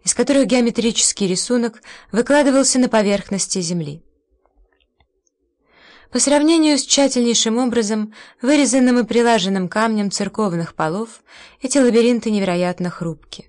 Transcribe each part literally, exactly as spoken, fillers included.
из которых геометрический рисунок выкладывался на поверхности Земли. По сравнению с тщательнейшим образом вырезанным и прилаженным камнем церковных полов, эти лабиринты невероятно хрупки.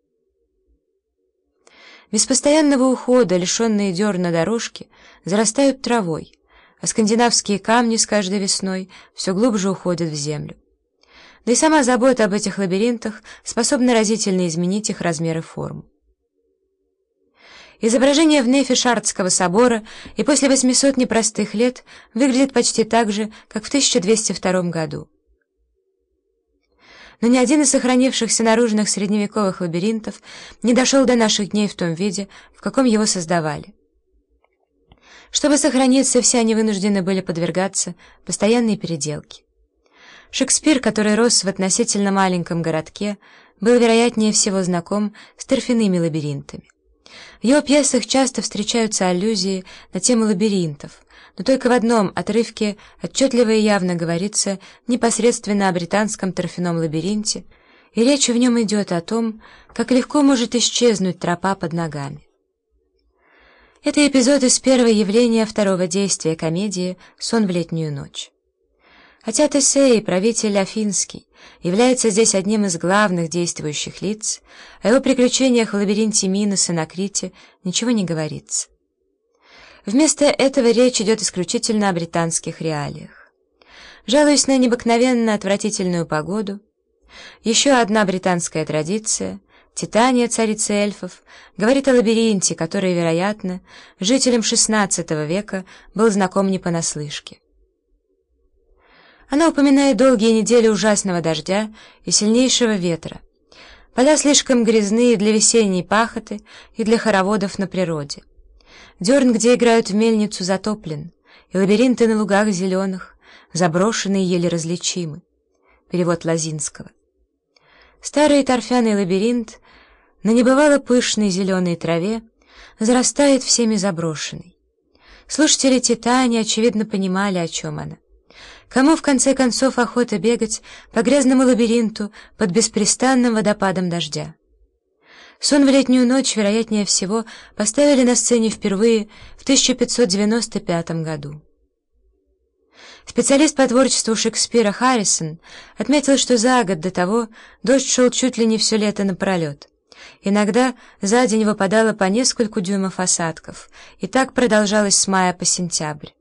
Без постоянного ухода, лишенные дерна дорожки, зарастают травой, а скандинавские камни с каждой весной все глубже уходят в землю. Да и сама забота об этих лабиринтах способна разительно изменить их размер и форму. Изображение в нефе Шардского собора и после восьмисот непростых лет выглядит почти так же, как в тысяча двести втором году. Но ни один из сохранившихся наружных средневековых лабиринтов не дошел до наших дней в том виде, в каком его создавали. Чтобы сохраниться, все они вынуждены были подвергаться постоянной переделке. Шекспир, который рос в относительно маленьком городке, был, вероятнее всего, знаком с торфяными лабиринтами. В его пьесах часто встречаются аллюзии на тему лабиринтов, но только в одном отрывке отчетливо и явно говорится непосредственно о британском торфяном лабиринте, и речь в нем идет о том, как легко может исчезнуть тропа под ногами. Это эпизод из первого явления второго действия комедии «Сон в летнюю ночь». Хотя Тесей, правитель Афинский, является здесь одним из главных действующих лиц, о его приключениях в лабиринте Миноса на Крите ничего не говорится. Вместо этого речь идет исключительно о британских реалиях. Жалуясь на необыкновенно отвратительную погоду, еще одна британская традиция, Титания, царица эльфов, говорит о лабиринте, который, вероятно, жителям шестнадцатого века был знаком не понаслышке. Она упоминает долгие недели ужасного дождя и сильнейшего ветра. Поля слишком грязные для весенней пахоты и для хороводов на природе. Дерн, где играют в мельницу, затоплен, и лабиринты на лугах зеленых, заброшенные еле различимы. Перевод Лозинского. Старый торфяный лабиринт на небывало пышной зеленой траве зарастает всеми заброшенной. Слушатели Титании, очевидно, понимали, о чем она. Кому, в конце концов, охота бегать по грязному лабиринту под беспрестанным водопадом дождя? «Сон в летнюю ночь», вероятнее всего, поставили на сцене впервые в тысяча пятьсот девяносто пятом году. Специалист по творчеству Шекспира Харрисон отметил, что за год до того дождь шел чуть ли не все лето напролет. Иногда за день выпадало по нескольку дюймов осадков, и так продолжалось с мая по сентябрь.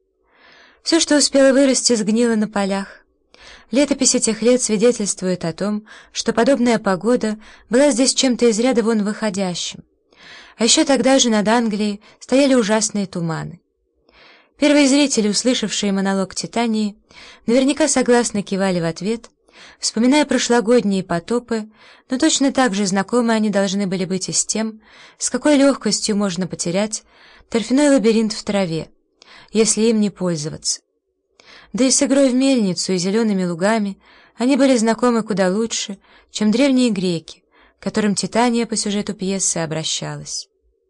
Все, что успело вырасти, сгнило на полях. Летопись этих лет свидетельствует о том, что подобная погода была здесь чем-то из ряда вон выходящим. А еще тогда же над Англией стояли ужасные туманы. Первые зрители, услышавшие монолог Титании, наверняка согласно кивали в ответ, вспоминая прошлогодние потопы, но точно так же знакомы они должны были быть и с тем, с какой легкостью можно потерять торфяной лабиринт в траве, если им не пользоваться. Да и с игрой в мельницу и зелеными лугами они были знакомы куда лучше, чем древние греки, к которым Титания по сюжету пьесы обращалась.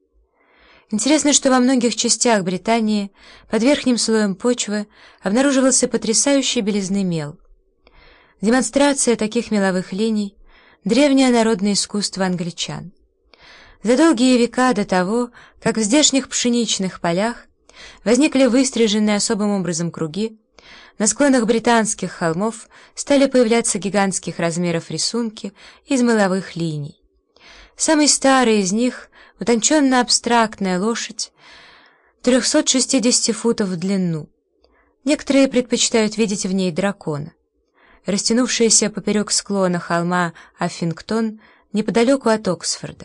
Интересно, что во многих частях Британии под верхним слоем почвы обнаруживался потрясающий белизны мел. Демонстрация таких меловых линий — древнее народное искусство англичан. За долгие века до того, как в здешних пшеничных полях возникли выстриженные особым образом круги, на склонах британских холмов стали появляться гигантских размеров рисунки из меловых линий. Самый старый из них — утонченно-абстрактная лошадь, триста шестьдесят футов в длину. Некоторые предпочитают видеть в ней дракона. Растянувшаяся поперек склона холма Аффингтон неподалеку от Оксфорда.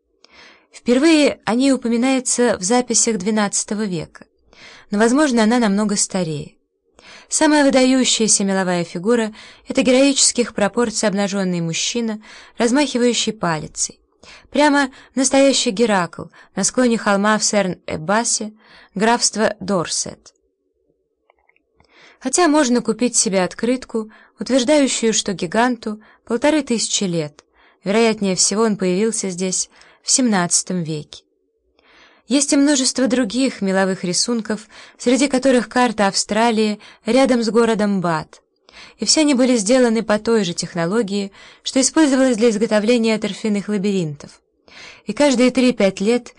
Впервые о ней упоминается в записях двенадцатого века, но, возможно, она намного старее. Самая выдающаяся меловая фигура — это героических пропорций обнаженный мужчина, размахивающий палицей. Прямо настоящий Геракл на склоне холма в Серн-Эббасе, графство Дорсет. Хотя можно купить себе открытку, утверждающую, что гиганту полторы тысячи лет, вероятнее всего он появился здесь в семнадцатом веке. Есть и множество других меловых рисунков, среди которых карта Австралии рядом с городом Бат, и все они были сделаны по той же технологии, что использовалась для изготовления торфяных лабиринтов, И каждые три-пять лет